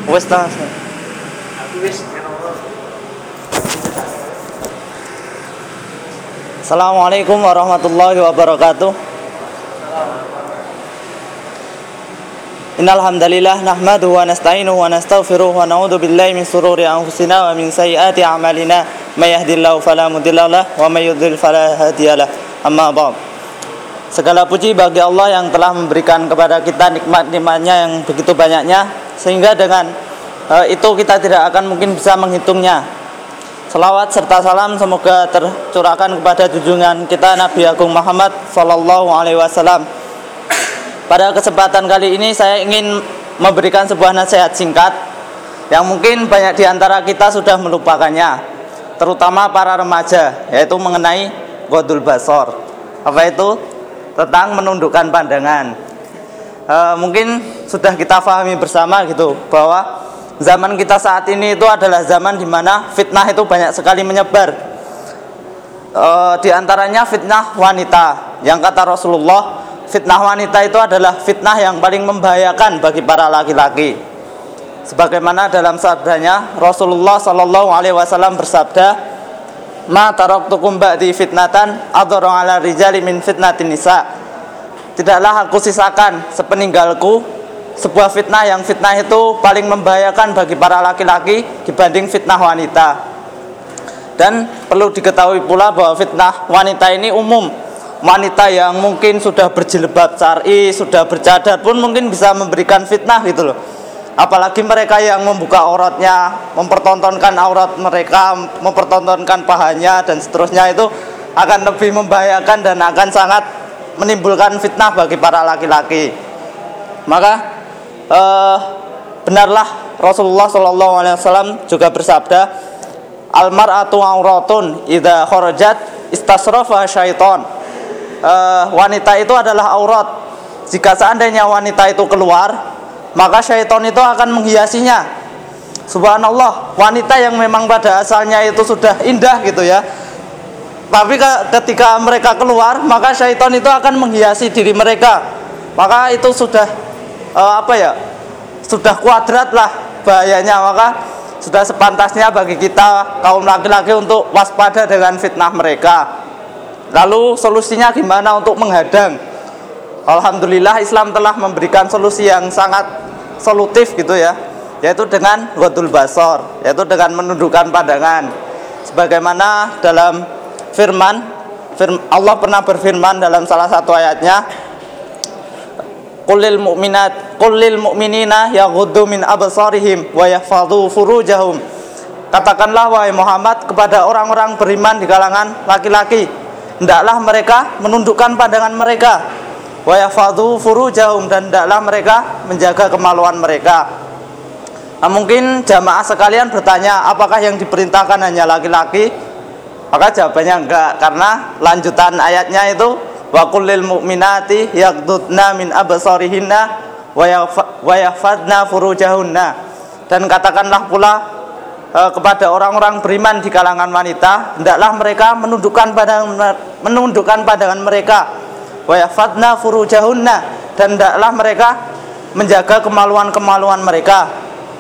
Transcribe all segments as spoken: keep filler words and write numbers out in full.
Wes ta. Assalamualaikum warahmatullahi wabarakatuh. Innal hamdalillah nahmaduhu wa nasta'inuhu wa nastaghfiruh wa na'udzu billahi min shururi anfusina wa min sayyiati a'malina may yahdihillahu fala mudilla lahu wa may yudhlil fala hadiyalah. Amma ba'd. Segala puji bagi Allah yang telah memberikan kepada kita nikmat-nikmatnya yang begitu banyaknya, sehingga dengan uh, itu kita tidak akan mungkin bisa menghitungnya. Salawat serta salam semoga tercurahkan kepada junjungan kita Nabi Agung Muhammad sallallahu alaihi wasallam. Pada kesempatan kali ini saya ingin memberikan sebuah nasihat singkat yang mungkin banyak di antara kita sudah melupakannya, terutama para remaja, yaitu mengenai ghodul basor. Apa itu? Tentang menundukkan pandangan. E, mungkin sudah kita pahami bersama gitu, bahwa zaman kita saat ini itu adalah zaman di mana fitnah itu banyak sekali menyebar. E, di antaranya fitnah wanita, yang kata Rasulullah, fitnah wanita itu adalah fitnah yang paling membahayakan bagi para laki-laki. Sebagaimana dalam sabdanya Rasulullah sallallahu alaihi wasallam bersabda, "Ma taraktukum ba'di fitnatan adharu 'ala rijali min fitnatin nisa." Tidaklah aku sisakan sepeninggalku sebuah fitnah yang fitnah itu paling membahayakan bagi para laki-laki dibanding fitnah wanita. Dan perlu diketahui pula bahwa fitnah wanita ini umum. Wanita yang mungkin sudah berjilbab syar'i, sudah bercadar pun mungkin bisa memberikan fitnah gitu loh. Apalagi mereka yang membuka auratnya, mempertontonkan aurat mereka, mempertontonkan pahanya dan seterusnya, itu akan lebih membahayakan dan akan sangat menimbulkan fitnah bagi para laki-laki. Maka eh, benarlah Rasulullah shallallahu alaihi wasallam juga bersabda, "Al-mar'atu auratun idza kharajat istasrafa syaiton." Eh, wanita itu adalah aurat. Jika seandainya wanita itu keluar, maka syaitan itu akan menghiasinya. Subhanallah, wanita yang memang pada asalnya itu sudah indah gitu ya, tapi ketika mereka keluar, maka syaitan itu akan menghiasi diri mereka. Maka itu sudah uh, apa ya, sudah kuadrat lah bahayanya. Maka sudah sepantasnya bagi kita kaum laki-laki untuk waspada dengan fitnah mereka. Lalu solusinya gimana untuk menghadang? Alhamdulillah Islam telah memberikan solusi yang sangat solutif gitu ya, yaitu dengan ghodul basor, yaitu dengan menundukkan pandangan. Sebagaimana dalam firman, firman Allah pernah berfirman dalam salah satu ayatnya, Qulil mu'minat Qulil mu'minina yaghuddu min absarihim wa yahfadhu furujahum. Katakanlah wahai Muhammad kepada orang-orang beriman di kalangan laki-laki, hendaklah mereka menundukkan pandangan mereka, wa yahfadhu furujahum, dan hendaklah mereka menjaga kemaluan mereka. Nah, mungkin jamaah sekalian bertanya, apakah yang diperintahkan hanya laki-laki? Maka jawabannya enggak, karena lanjutan ayatnya itu wa kullil mu'minati yaghdudna min absarihinna wa yahfadna furujahunna. Dan katakanlah pula e, kepada orang-orang beriman di kalangan wanita, hendaklah mereka menundukkan pandangan menundukkan pandangan mereka, wa yahfadna furujahunna, dan hendaklah mereka menjaga kemaluan-kemaluan mereka.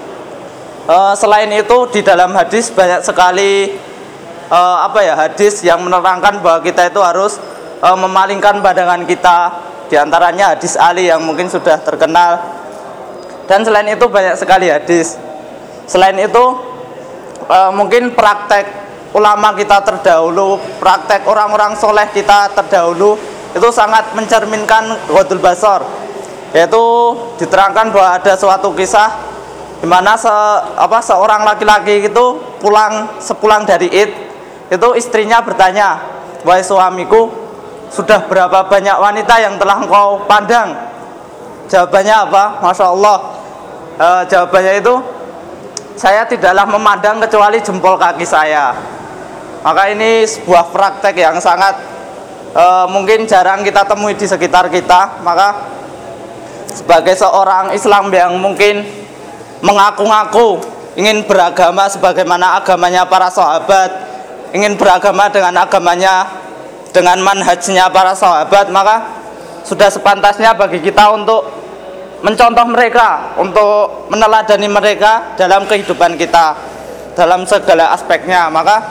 E, selain itu di dalam hadis banyak sekali e, apa ya hadis yang menerangkan bahwa kita itu harus e, memalingkan pandangan kita. Di antaranya hadis Ali yang mungkin sudah terkenal. Dan selain itu banyak sekali hadis. Selain itu e, mungkin praktek ulama kita terdahulu, praktek orang-orang soleh kita terdahulu itu sangat mencerminkan ghodul basor. Yaitu diterangkan bahwa ada suatu kisah di mana se, apa, seorang laki-laki itu pulang sepulang dari Id, itu istrinya bertanya, "Wahai suamiku, sudah berapa banyak wanita yang telah engkau pandang?" Jawabannya apa? Masya Allah, e, jawabannya itu, "Saya tidaklah memandang kecuali jempol kaki saya." Maka ini sebuah praktek yang sangat e, mungkin jarang kita temui di sekitar kita. Maka sebagai seorang Islam yang mungkin mengaku-ngaku ingin beragama sebagaimana agamanya para sahabat, ingin beragama dengan agamanya, dengan manhajnya para sahabat, maka sudah sepantasnya bagi kita untuk mencontoh mereka, untuk meneladani mereka dalam kehidupan kita, dalam segala aspeknya. Maka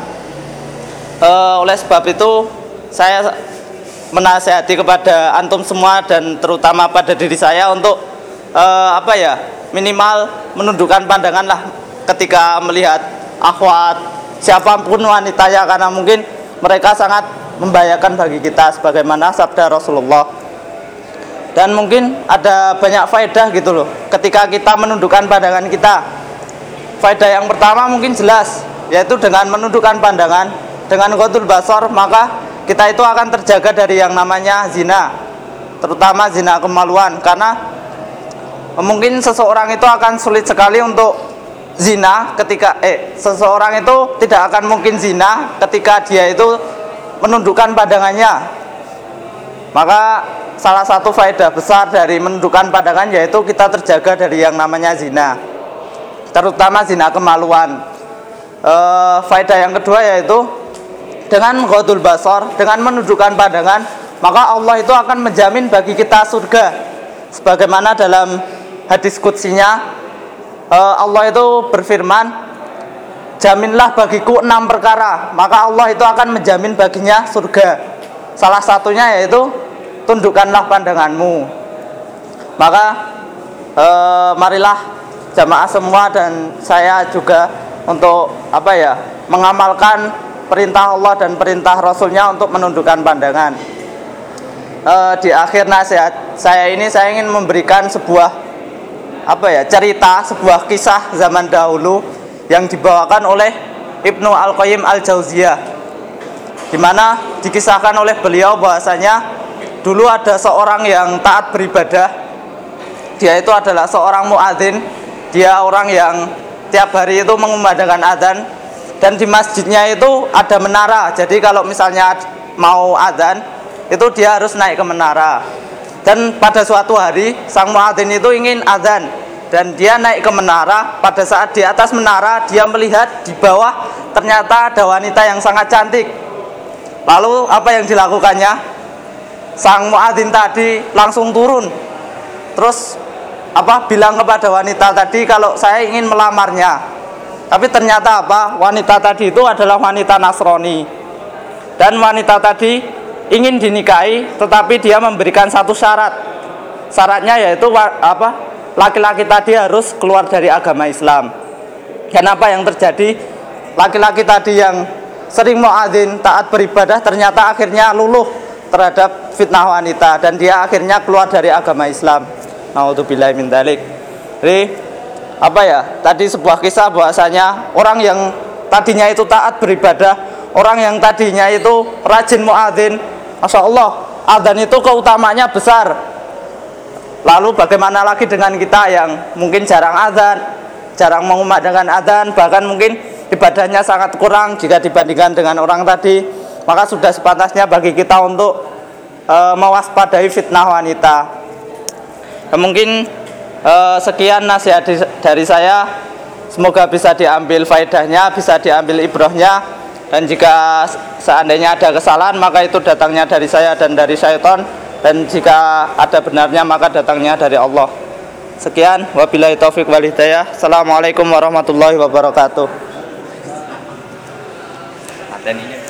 e, oleh sebab itu saya menasihati kepada antum semua dan terutama pada diri saya untuk e, apa ya, minimal menundukkan pandangan lah ketika melihat akhwat siapapun wanitanya, karena mungkin mereka sangat membahayakan bagi kita sebagaimana sabda Rasulullah. Dan mungkin ada banyak faedah gitu loh ketika kita menundukkan pandangan kita. Faedah yang pertama mungkin jelas, yaitu dengan menundukkan pandangan, dengan ghadul basar, maka kita itu akan terjaga dari yang namanya zina, terutama zina kemaluan. Karena mungkin seseorang itu akan sulit sekali untuk zina ketika eh seseorang itu tidak akan mungkin zina ketika dia itu menundukkan pandangannya. Maka salah satu faedah besar dari menundukkan pandangan yaitu kita terjaga dari yang namanya zina, terutama zina kemaluan. E, faedah yang kedua yaitu dengan ghadul basar, dengan menundukkan pandangan, maka Allah itu akan menjamin bagi kita surga. Sebagaimana dalam hadis qudsinya, e, Allah itu berfirman, jaminlah bagiku enam perkara, maka Allah itu akan menjamin baginya surga. Salah satunya yaitu tundukkanlah pandanganmu. Maka e, marilah jamaah semua dan saya juga untuk apa ya, mengamalkan perintah Allah dan perintah Rasulnya untuk menundukkan pandangan. E, di akhir nasihat saya ini saya ingin memberikan sebuah apa ya, cerita, sebuah kisah zaman dahulu yang dibawakan oleh Ibnu Al-Qayyim Al-Jauziyah, di mana dikisahkan oleh beliau bahwasanya dulu ada seorang yang taat beribadah. Dia itu adalah seorang muadzin. Dia orang yang tiap hari itu mengumandangkan azan, dan di masjidnya itu ada menara. Jadi kalau misalnya mau azan itu dia harus naik ke menara. Dan pada suatu hari sang muadzin itu ingin azan dan dia naik ke menara. Pada saat di atas menara dia melihat di bawah ternyata ada wanita yang sangat cantik. Lalu apa yang dilakukannya? Sang muadzin tadi langsung turun, terus apa bilang kepada wanita tadi kalau saya ingin melamarnya. Tapi ternyata apa? Wanita tadi itu adalah wanita Nasrani, dan wanita tadi ingin dinikahi, tetapi dia memberikan satu syarat. Syaratnya yaitu apa? Laki-laki tadi harus keluar dari agama Islam. Dan apa yang terjadi? Laki-laki tadi yang sering muadzin, taat beribadah, ternyata akhirnya luluh terhadap fitnah wanita dan dia akhirnya keluar dari agama Islam. Naudzubillahi min dzalik. Jadi apa ya? Tadi sebuah kisah bahwasanya orang yang tadinya itu taat beribadah, orang yang tadinya itu rajin muadzin, Masya Allah, adzan itu keutamanya besar. Lalu bagaimana lagi dengan kita yang mungkin jarang adzan, jarang mengumandangkan adzan, bahkan mungkin ibadahnya sangat kurang jika dibandingkan dengan orang tadi. Maka sudah sepantasnya bagi kita untuk e, mewaspadai fitnah wanita. Dan mungkin e, sekian nasihat di, dari saya. Semoga bisa diambil faedahnya, bisa diambil ibrahnya. Dan jika seandainya ada kesalahan, maka itu datangnya dari saya dan dari syaitan. Dan jika ada benarnya, maka datangnya dari Allah. Sekian, wabillahi taufiq wal hidayah. Assalamualaikum warahmatullahi wabarakatuh.